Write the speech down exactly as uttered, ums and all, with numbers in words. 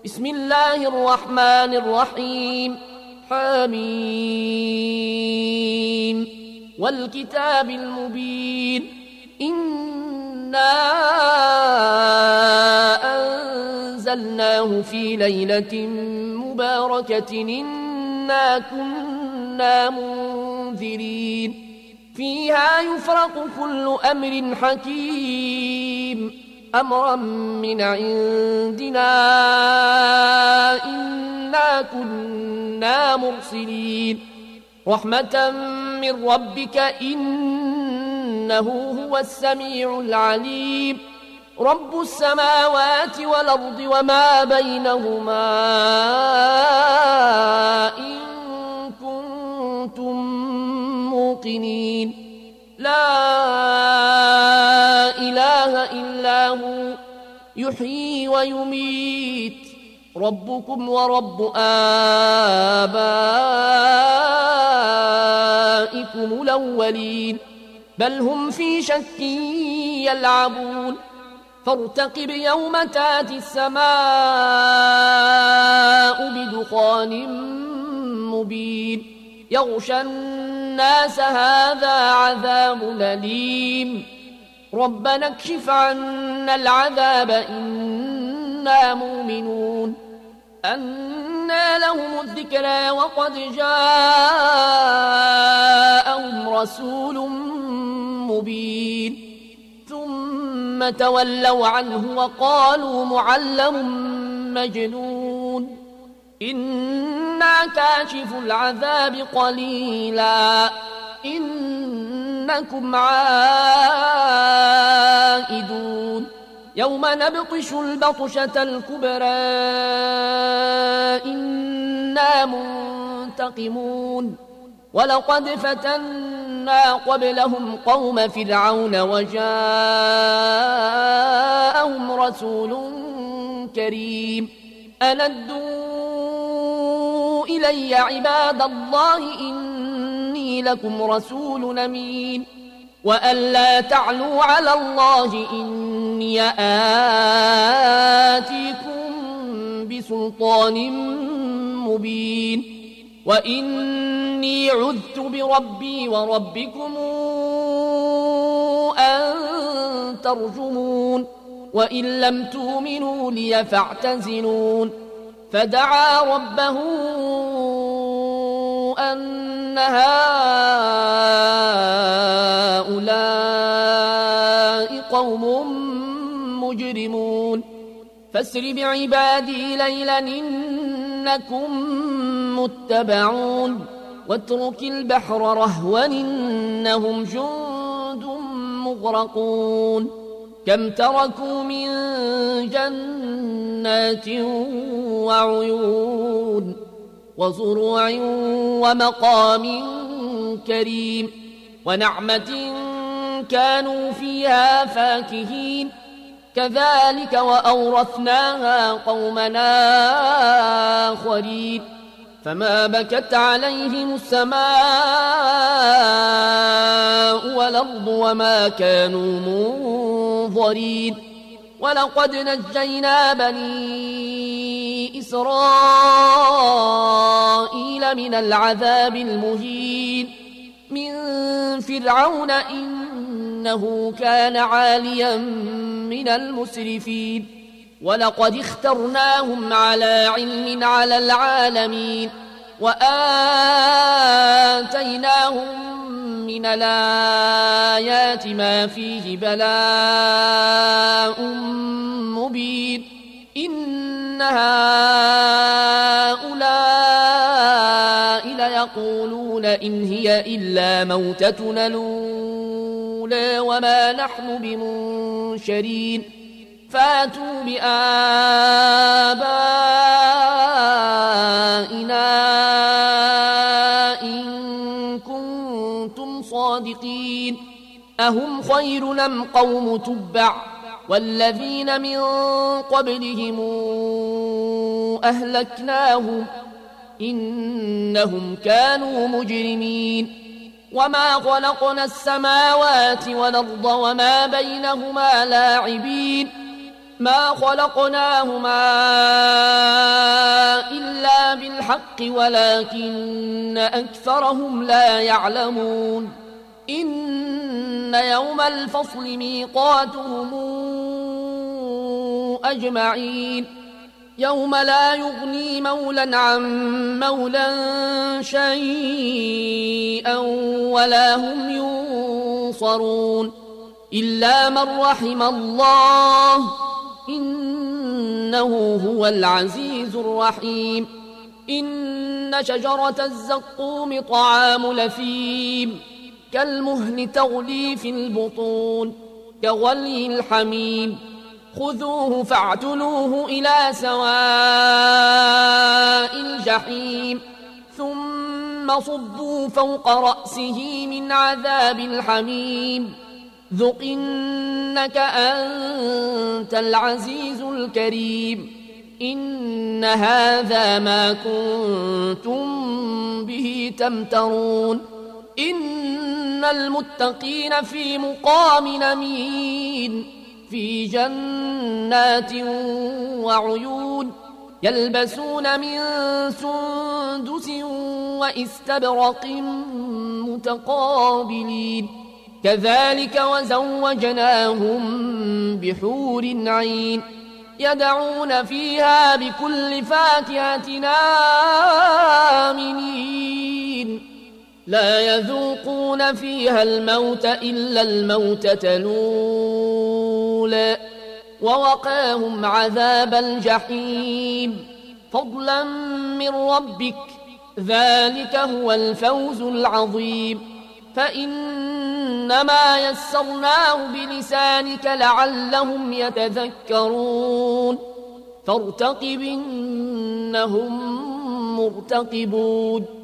بسم الله الرحمن الرحيم حميم والكتاب المبين إنا أنزلناه في ليلة مباركة إنا كنا منذرين فيها يفرق كل أمر حكيم أمرا من عندنا إنا كنا مرسلين رحمة من ربك إنه هو السميع العليم رب السماوات والأرض وما بينهما إن كنتم موقنين لا إله إلا هو يحيي ويميت ربكم ورب آبائكم الأولين بل هم في شك يلعبون فارتقب يوم تاتي السماء بدخان مبين يغشى الناس هذا عذاب أليم ربنا اكشف عنا العذاب إنا مؤمنون أنى لهم الذكرى وقد جاءهم رسول مبين ثم تولوا عنه وقالوا معلم مجنون إنا كاشف العذاب قليلا إنكم عائدون يوم نبطش البطشة الكبرى إنا منتقمون ولقد فتنا قبلهم قوم فرعون وجاءهم رسول كريم أندوا إلي عباد الله إني لكم رسول أمين وأن لا تعلوا على الله إني آتيكم بسلطان مبين وإني عذت بربي وربكم أن ترجمون وإن لم تؤمنوا لي فاعتزلون فدعا ربه أن هؤلاء قوم مجرمون فاسر بعبادي ليلا إنكم متبعون واترك البحر رهوا إنهم جند مغرقون كم تركوا من جنات وعيون وزروع ومقام كريم ونعمة كانوا فيها فاكهين كذلك وأورثناها قومنا آخرين فما بكت عليهم السماء والأرض وما كانوا منظرين ولقد نجينا بني إسرائيل من العذاب المهين من فرعون إنه كان عاليا من المسرفين ولقد اخترناهم على علم على العالمين وآتيناهم من الآيات ما فيه بلاء مبين إن هؤلاء ليقولون إن هي إلا موتتنا الأولى وما نحن بمنشرين فاتوا بآبائنا إن كنتم صادقين أهم خير أم قوم تبع والذين من قبلهم أهلكناهم إنهم كانوا مجرمين وما خلقنا السماوات والأرض وما بينهما لاعبين ما خلقناهما بالحق ولكن أكثرهم لا يعلمون إن يوم الفصل ميقاتهم أجمعين يوم لا يغني مولا عن مولا شيئا ولا هم ينصرون إلا من رحم الله إنه هو العزيز الرحيم إن شجرة الزقوم طعام لثيم كالمهل تغلي في البطون كغلي الحميم خذوه فاعتلوه إلى سواء الجحيم ثم صبوا فوق رأسه من عذاب الحميم ذق إنك أنت العزيز الكريم إن هذا ما كنتم به تمترون إن المتقين في مقام أمين في جنات وعيون يلبسون من سندس وإستبرق متقابلين كذلك وزوجناهم بحور عين يدعون فيها بكل فاكهة آمنين لا يذوقون فيها الموت إلا الموتة الأولى ووقاهم عذاب الجحيم فضلا من ربك ذلك هو الفوز العظيم فإنما يسرناه بلسانك لعلهم يتذكرون فارتقب إنهم مرتقبون